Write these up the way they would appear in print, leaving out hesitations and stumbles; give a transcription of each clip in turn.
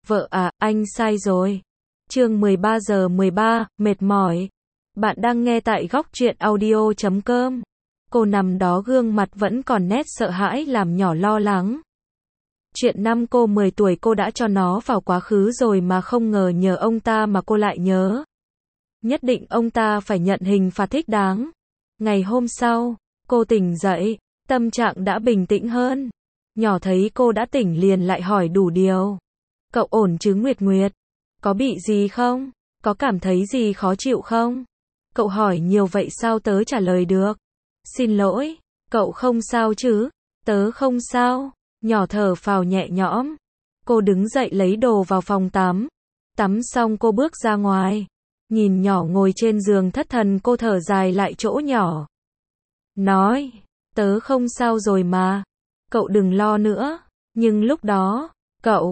Vợ à, anh sai rồi. Chương 13 giờ 13, mệt mỏi. Bạn đang nghe tại góc truyện audio.com. Cô nằm đó gương mặt vẫn còn nét sợ hãi làm nhỏ lo lắng. Chuyện năm cô 10 tuổi cô đã cho nó vào quá khứ rồi mà không ngờ nhờ ông ta mà cô lại nhớ. Nhất định ông ta phải nhận hình phạt thích đáng. Ngày hôm sau, cô tỉnh dậy, tâm trạng đã bình tĩnh hơn. Nhỏ thấy cô đã tỉnh liền lại hỏi đủ điều. Cậu ổn chứ Nguyệt Nguyệt? Có bị gì không? Có cảm thấy gì khó chịu không? Cậu hỏi nhiều vậy sao tớ trả lời được? Xin lỗi, cậu không sao chứ? Tớ không sao. Nhỏ thở phào nhẹ nhõm. Cô đứng dậy lấy đồ vào phòng tắm. Tắm xong cô bước ra ngoài. Nhìn nhỏ ngồi trên giường thất thần cô thở dài lại chỗ nhỏ. Nói, tớ không sao rồi mà. Cậu đừng lo nữa. Nhưng lúc đó, cậu,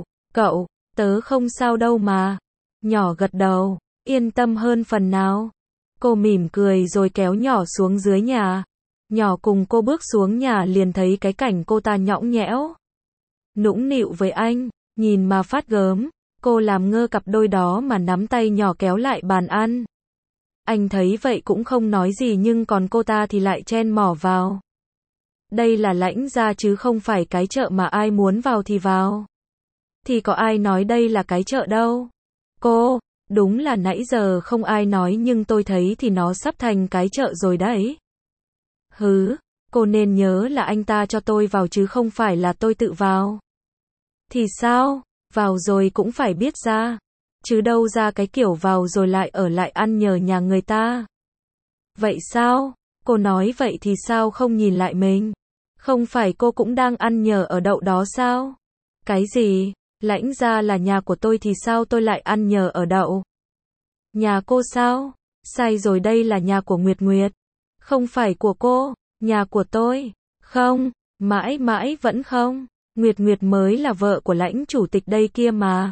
tớ không sao đâu mà. Nhỏ gật đầu, yên tâm hơn phần nào. Cô mỉm cười rồi kéo nhỏ xuống dưới nhà. Nhỏ cùng cô bước xuống nhà liền thấy cái cảnh cô ta nhõng nhẽo, nũng nịu với anh, nhìn mà phát gớm. Cô làm ngơ cặp đôi đó mà nắm tay nhỏ kéo lại bàn ăn. Anh thấy vậy cũng không nói gì nhưng còn cô ta thì lại chen mỏ vào. Đây là Lãnh gia chứ không phải cái chợ mà ai muốn vào thì vào. Thì có ai nói đây là cái chợ đâu. Cô, đúng là nãy giờ không ai nói nhưng tôi thấy thì nó sắp thành cái chợ rồi đấy. Hứ, cô nên nhớ là anh ta cho tôi vào chứ không phải là tôi tự vào. Thì sao, vào rồi cũng phải biết ra. Chứ đâu ra cái kiểu vào rồi lại ở lại ăn nhờ nhà người ta. Vậy sao? Cô nói vậy thì sao không nhìn lại mình? Không phải cô cũng đang ăn nhờ ở đậu đó sao? Cái gì? Lãnh gia là nhà của tôi thì sao tôi lại ăn nhờ ở đậu? Nhà cô sao? Sai rồi, đây là nhà của Nguyệt Nguyệt. Không phải của cô, nhà của tôi. Không, mãi mãi vẫn không. Nguyệt Nguyệt mới là vợ của Lãnh chủ tịch đây kia mà.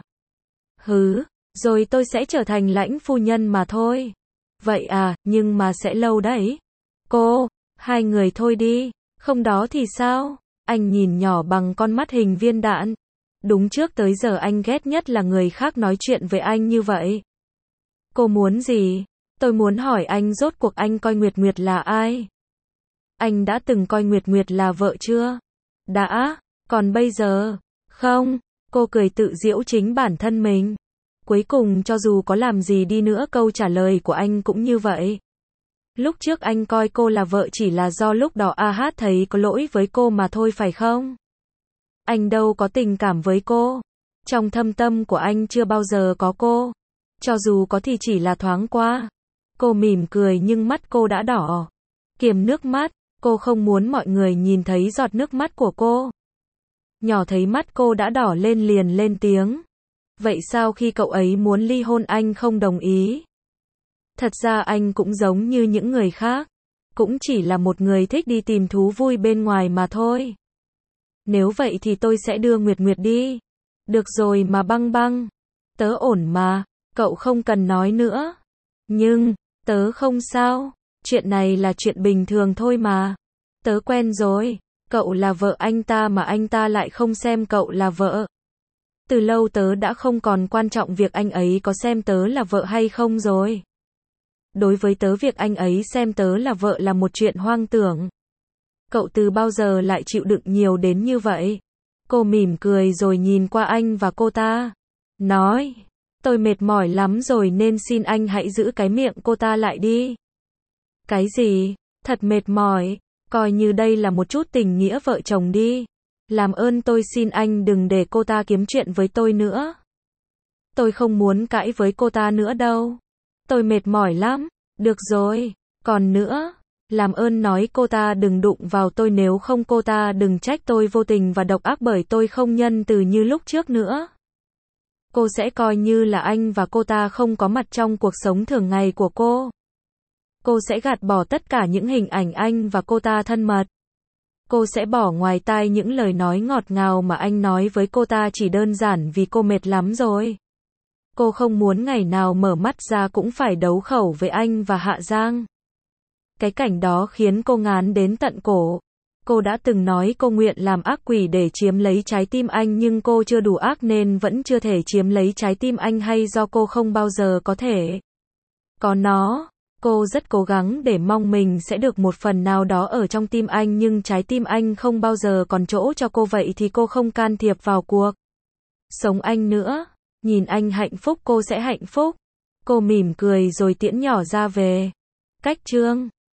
Hứ, rồi tôi sẽ trở thành Lãnh phu nhân mà thôi. Vậy à, nhưng mà sẽ lâu đấy. Cô, hai người thôi đi, không đó thì sao? Anh nhìn nhỏ bằng con mắt hình viên đạn. Đúng trước tới giờ anh ghét nhất là người khác nói chuyện với anh như vậy. Cô muốn gì? Tôi muốn hỏi anh rốt cuộc anh coi Nguyệt Nguyệt là ai? Anh đã từng coi Nguyệt Nguyệt là vợ chưa? Đã, còn bây giờ? Không, cô cười tự giễu chính bản thân mình. Cuối cùng cho dù có làm gì đi nữa câu trả lời của anh cũng như vậy. Lúc trước anh coi cô là vợ chỉ là do lúc đó AH thấy có lỗi với cô mà thôi phải không? Anh đâu có tình cảm với cô. Trong thâm tâm của anh chưa bao giờ có cô. Cho dù có thì chỉ là thoáng qua. Cô mỉm cười nhưng mắt cô đã đỏ. Kiềm nước mắt, cô không muốn mọi người nhìn thấy giọt nước mắt của cô. Nhỏ thấy mắt cô đã đỏ lên liền lên tiếng. Vậy sao khi cậu ấy muốn ly hôn anh không đồng ý? Thật ra anh cũng giống như những người khác. Cũng chỉ là một người thích đi tìm thú vui bên ngoài mà thôi. Nếu vậy thì tôi sẽ đưa Nguyệt Nguyệt đi. Được rồi mà Băng Băng. Tớ ổn mà, cậu không cần nói nữa. Nhưng, tớ không sao. Chuyện này là chuyện bình thường thôi mà. Tớ quen rồi. Cậu là vợ anh ta mà anh ta lại không xem cậu là vợ. Từ lâu tớ đã không còn quan trọng việc anh ấy có xem tớ là vợ hay không rồi. Đối với tớ việc anh ấy xem tớ là vợ là một chuyện hoang tưởng. Cậu từ bao giờ lại chịu đựng nhiều đến như vậy? Cô mỉm cười rồi nhìn qua anh và cô ta. Nói, tôi mệt mỏi lắm rồi nên xin anh hãy giữ cái miệng cô ta lại đi. Cái gì? Thật mệt mỏi. Coi như đây là một chút tình nghĩa vợ chồng đi. Làm ơn tôi xin anh đừng để cô ta kiếm chuyện với tôi nữa. Tôi không muốn cãi với cô ta nữa đâu. Tôi mệt mỏi lắm. Được rồi. Còn nữa, làm ơn nói cô ta đừng đụng vào tôi, nếu không cô ta đừng trách tôi vô tình và độc ác bởi tôi không nhân từ như lúc trước nữa. Cô sẽ coi như là anh và cô ta không có mặt trong cuộc sống thường ngày của cô. Cô sẽ gạt bỏ tất cả những hình ảnh anh và cô ta thân mật. Cô sẽ bỏ ngoài tai những lời nói ngọt ngào mà anh nói với cô ta chỉ đơn giản vì cô mệt lắm rồi. Cô không muốn ngày nào mở mắt ra cũng phải đấu khẩu với anh và Hạ Giang. Cái cảnh đó khiến cô ngán đến tận cổ. Cô đã từng nói cô nguyện làm ác quỷ để chiếm lấy trái tim anh nhưng cô chưa đủ ác nên vẫn chưa thể chiếm lấy trái tim anh hay do cô không bao giờ có thể có nó. Cô rất cố gắng để mong mình sẽ được một phần nào đó ở trong tim anh nhưng trái tim anh không bao giờ còn chỗ cho cô vậy thì cô không can thiệp vào cuộc sống anh nữa. Nhìn anh hạnh phúc cô sẽ hạnh phúc. Cô mỉm cười rồi tiễn nhỏ ra về. Cách chương